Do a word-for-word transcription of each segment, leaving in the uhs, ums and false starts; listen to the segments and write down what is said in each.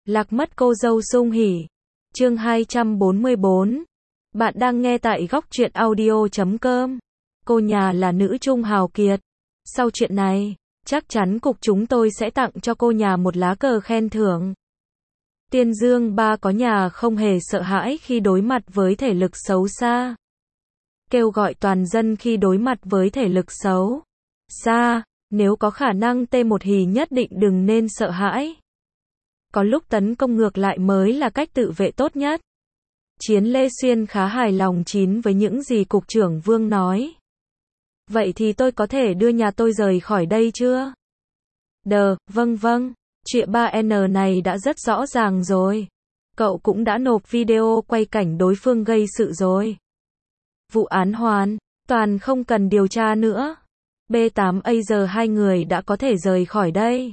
Lạc mất cô dâu sung hỉ. Chương hai trăm bốn mươi bốn. Bạn đang nghe tại góc truyện audio chấm com. Cô nhà là nữ trung hào kiệt. Sau chuyện này, chắc chắn cục chúng tôi sẽ tặng cho cô nhà một lá cờ khen thưởng. Tiên Dương ba có nhà không hề sợ hãi khi đối mặt với thể lực xấu xa. Kêu gọi toàn dân khi đối mặt với thể lực xấu xa, nếu có khả năng T một hì nhất định đừng nên sợ hãi. Có lúc tấn công ngược lại mới là cách tự vệ tốt nhất. Chiến Lê Xuyên khá hài lòng chín với những gì Cục trưởng Vương nói. Vậy thì tôi có thể đưa nhà tôi rời khỏi đây chưa? Đờ, vâng vâng, chuyện ba N này đã rất rõ ràng rồi. Cậu cũng đã nộp video quay cảnh đối phương gây sự rồi. Vụ án hoàn toàn không cần điều tra nữa. B tám A giờ hai người đã có thể rời khỏi đây.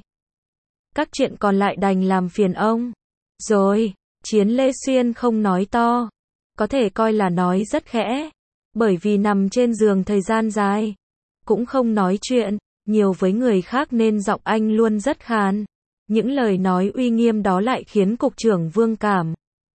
Các chuyện còn lại đành làm phiền ông. Rồi, Chiến Lê Xuyên không nói to. Có thể coi là nói rất khẽ. Bởi vì nằm trên giường thời gian dài. Cũng không nói chuyện nhiều với người khác nên giọng anh luôn rất khàn. Những lời nói uy nghiêm đó lại khiến Cục trưởng Vương cảm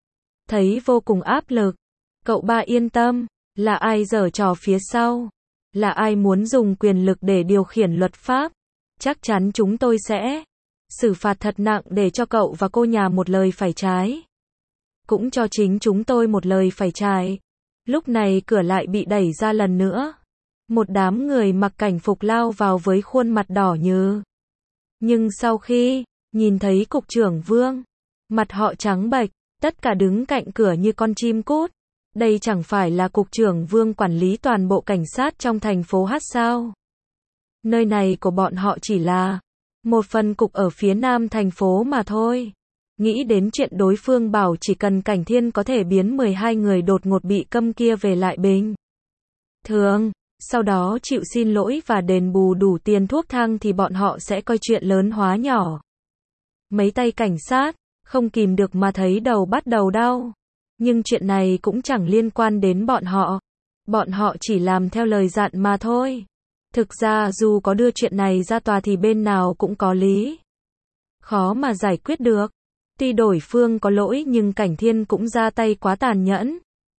thấy vô cùng áp lực. Cậu ba yên tâm. Là ai giở trò phía sau? Là ai muốn dùng quyền lực để điều khiển luật pháp? Chắc chắn chúng tôi sẽ xử phạt thật nặng để cho cậu và cô nhà một lời phải trái. Cũng cho chính chúng tôi một lời phải trái. Lúc này cửa lại bị đẩy ra lần nữa. Một đám người mặc cảnh phục lao vào với khuôn mặt đỏ nhừ. Nhưng sau khi nhìn thấy Cục trưởng Vương, mặt họ trắng bệch, tất cả đứng cạnh cửa như con chim cút. Đây chẳng phải là Cục trưởng Vương quản lý toàn bộ cảnh sát trong thành phố Hát sao? Nơi này của bọn họ chỉ là một phần cục ở phía nam thành phố mà thôi. Nghĩ đến chuyện đối phương bảo chỉ cần Cảnh Thiên có thể biến mười hai người đột ngột bị câm kia về lại bình thường, sau đó chịu xin lỗi và đền bù đủ tiền thuốc thang thì bọn họ sẽ coi chuyện lớn hóa nhỏ. Mấy tay cảnh sát không kìm được mà thấy đầu bắt đầu đau. Nhưng chuyện này cũng chẳng liên quan đến bọn họ. Bọn họ chỉ làm theo lời dặn mà thôi. Thực ra dù có đưa chuyện này ra tòa thì bên nào cũng có lý. Khó mà giải quyết được. Tuy đối phương có lỗi nhưng Cảnh Thiên cũng ra tay quá tàn nhẫn.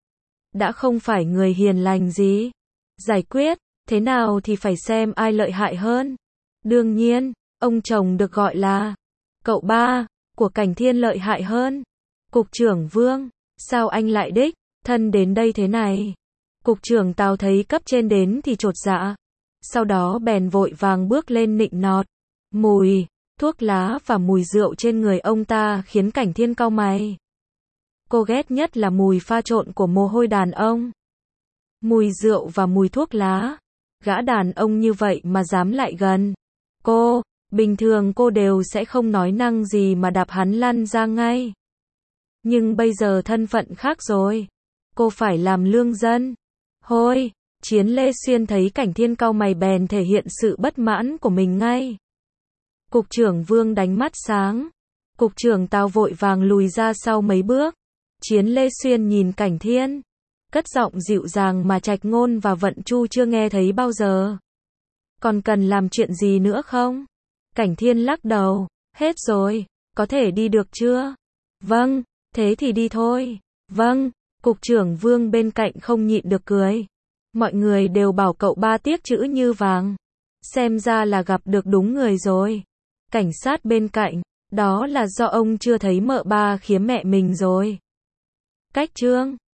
Đã không phải người hiền lành gì. Giải quyết thế nào thì phải xem ai lợi hại hơn. Đương nhiên, ông chồng được gọi là cậu ba của Cảnh Thiên lợi hại hơn. Cục trưởng Vương, sao anh lại đích thân đến đây thế này? Cục trưởng Tào thấy cấp trên đến thì chột dạ. Sau đó bèn vội vàng bước lên nịnh nọt. Mùi thuốc lá và mùi rượu trên người ông ta khiến Cảnh Thiên cau mày. Cô ghét nhất là mùi pha trộn của mồ hôi đàn ông. Mùi rượu và mùi thuốc lá. Gã đàn ông như vậy mà dám lại gần cô, bình thường cô đều sẽ không nói năng gì mà đạp hắn lăn ra ngay. Nhưng bây giờ thân phận khác rồi. Cô phải làm lương dân. Hôi, Chiến Lê Xuyên thấy Cảnh Thiên cau mày bèn thể hiện sự bất mãn của mình ngay. Cục trưởng Vương đánh mắt sáng. Cục trưởng Tào vội vàng lùi ra sau mấy bước. Chiến Lê Xuyên nhìn Cảnh Thiên. Cất giọng dịu dàng mà trạch ngôn và vận chu chưa nghe thấy bao giờ. Còn cần làm chuyện gì nữa không? Cảnh Thiên lắc đầu. Hết rồi, có thể đi được chưa? Vâng, thế thì đi thôi. Vâng, Cục trưởng Vương bên cạnh không nhịn được cười. Mọi người đều bảo cậu ba tiếc chữ như vàng. Xem ra là gặp được đúng người rồi. Cảnh sát bên cạnh, đó là do ông chưa thấy mợ ba khiếm mẹ mình rồi. Cách chương